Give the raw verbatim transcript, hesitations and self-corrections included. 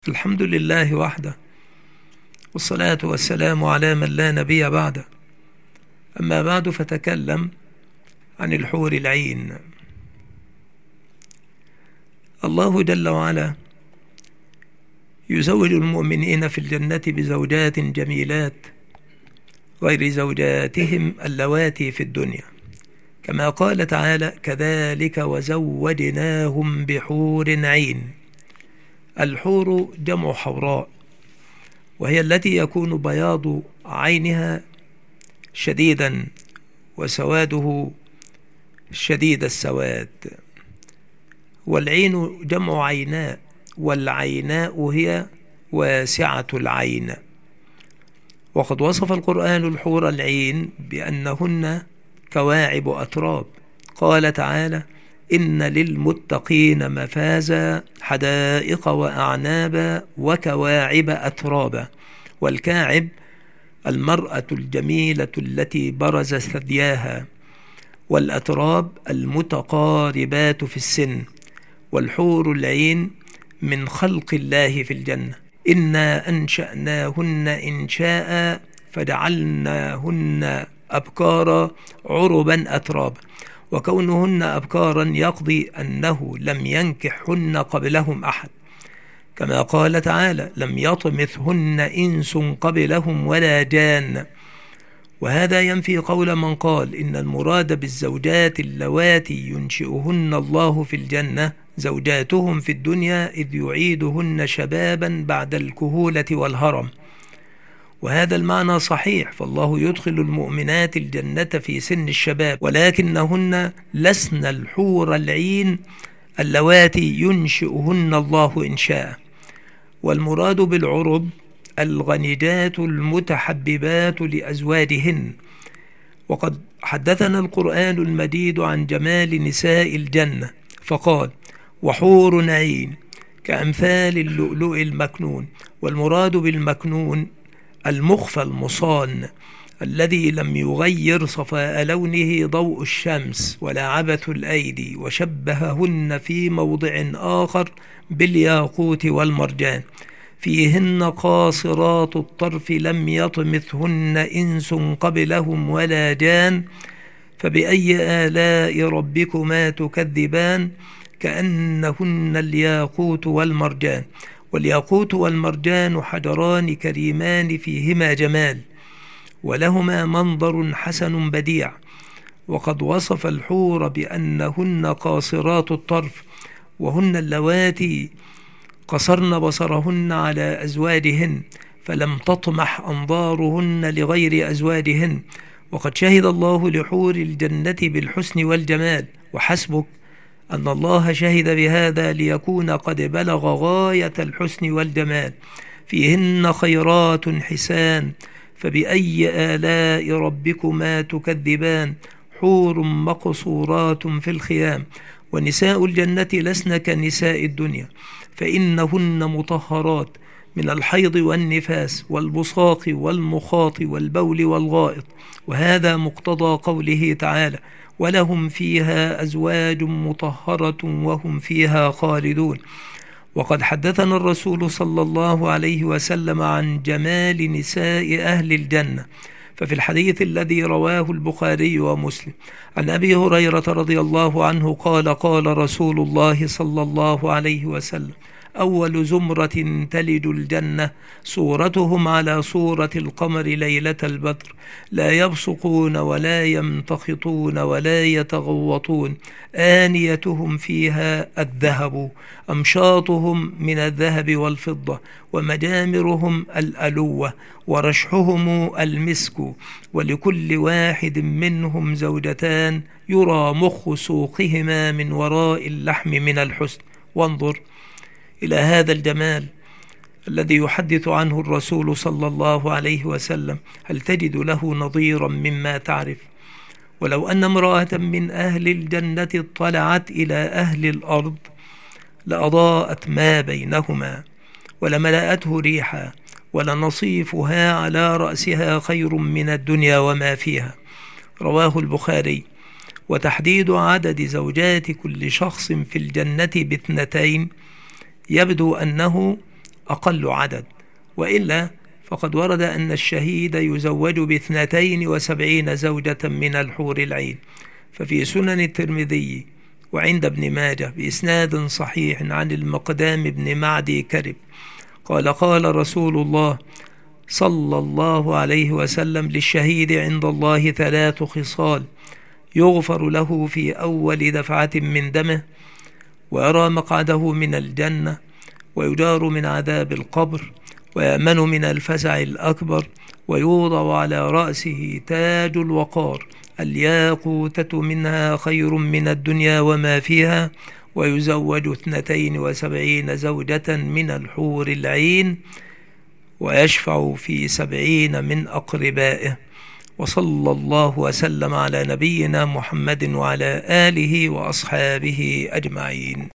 الحمد لله وحده، والصلاة والسلام على من لا نبي بعده. أما بعد، فتكلم عن الحور العين. الله جل وعلا يزوج المؤمنين في الجنة بزوجات جميلات غير زوجاتهم اللواتي في الدنيا، كما قال تعالى: كذلك وزوجناهم بحور عين. الحور جمع حوراء، وهي التي يكون بياض عينها شديدا وسواده شديد السواد. والعين جمع عيناء، والعيناء هي واسعة العين. وقد وصف القرآن الحور العين بأنهن كواعب أتراب. قال تعالى: إن للمتقين مفازا حدائق وأعنابا وكواعب أترابا. والكاعب المرأة الجميلة التي برز ثدياها، والأتراب المتقاربات في السن. والحور العين من خلق الله في الجنة. إنا أنشأناهن إنشاء فجعلناهن أبكارا عربا أترابا. وكونهن أبكارا يقضي أنه لم ينكحهن قبلهم أحد، كما قال تعالى: لم يطمثهن إنس قبلهم ولا جان. وهذا ينفي قول من قال إن المراد بالزوجات اللواتي ينشئهن الله في الجنة زوجاتهم في الدنيا، إذ يعيدهن شبابا بعد الكهولة والهرم. وهذا المعنى صحيح، فالله يدخل المؤمنات الجنة في سن الشباب، ولكنهن لسن الحور العين اللواتي ينشئهن الله إنشاء. والمراد بالعرب الغنجات المتحببات لأزواجهن. وقد حدثنا القرآن المجيد عن جمال نساء الجنة فقال: وحور عين كأمثال اللؤلؤ المكنون. والمراد بالمكنون المخفى المصان، الذي لم يغير صفاء لونه ضوء الشمس ولا عبث الأيدي. وشبههن في موضع آخر بالياقوت والمرجان، فيهن قاصرات الطرف لم يطمثهن إنس قبلهم ولا جان. فبأي آلاء ربكما تكذبان؟ كأنهن الياقوت والمرجان. والياقوت والمرجان حجران كريمان فيهما جمال، ولهما منظر حسن بديع. وقد وصف الحور بأنهن قاصرات الطرف، وهن اللواتي قصرن بصرهن على أزواجهن، فلم تطمح أنظارهن لغير أزواجهن. وقد شهد الله لحور الجنة بالحسن والجمال، وحسبك أن الله شهد بهذا ليكون قد بلغ غاية الحسن والجمال. فيهن خيرات حسان، فبأي آلاء ربكما تكذبان؟ حور مقصورات في الخيام. ونساء الجنة لسن كنساء الدنيا، فإنهن مطهرات من الحيض والنفاس والبصاق والمخاط والبول والغائط. وهذا مقتضى قوله تعالى: ولهم فيها أزواج مطهرة وهم فيها خالدون. وقد حدثنا الرسول صلى الله عليه وسلم عن جمال نساء أهل الجنة. ففي الحديث الذي رواه البخاري ومسلم عن أبي هريرة رضي الله عنه قال: قال رسول الله صلى الله عليه وسلم: أول زمرة تلج الجنة صورتهم على صورة القمر ليلة البدر، لا يبصقون ولا يمتخطون ولا يتغوطون، آنيتهم فيها الذهب، أمشاطهم من الذهب والفضة، ومجامرهم الألوة، ورشحهم المسك، ولكل واحد منهم زوجتان يرى مخ سوقهما من وراء اللحم من الحسن. وانظر إلى هذا الجمال الذي يحدث عنه الرسول صلى الله عليه وسلم، هل تجد له نظيرا مما تعرف؟ ولو أن امرأة من أهل الجنة اطلعت إلى أهل الأرض لأضاءت ما بينهما ولملأته ريحا، ولنصيفها على رأسها خير من الدنيا وما فيها. رواه البخاري. وتحديد عدد زوجات كل شخص في الجنة باثنتين يبدو أنه أقل عدد، وإلا فقد ورد أن الشهيد يزوج باثنتين وسبعين زوجة من الحور العين. ففي سنن الترمذي وعند ابن ماجه بإسناد صحيح عن المقدام بن معدي كرب قال قال رسول الله صلى الله عليه وسلم: للشهيد عند الله ثلاث خصال: يغفر له في أول دفعة من دمه، ويرى مقعده من الجنة، ويجار من عذاب القبر، ويأمن من الفزع الأكبر، ويوضع على رأسه تاج الوقار الياقوتة منها خير من الدنيا وما فيها، ويزوج اثنتين وسبعين زوجة من الحور العين، ويشفع في سبعين من أقربائه. وصلى الله وسلم على نبينا محمد وعلى آله وأصحابه أجمعين.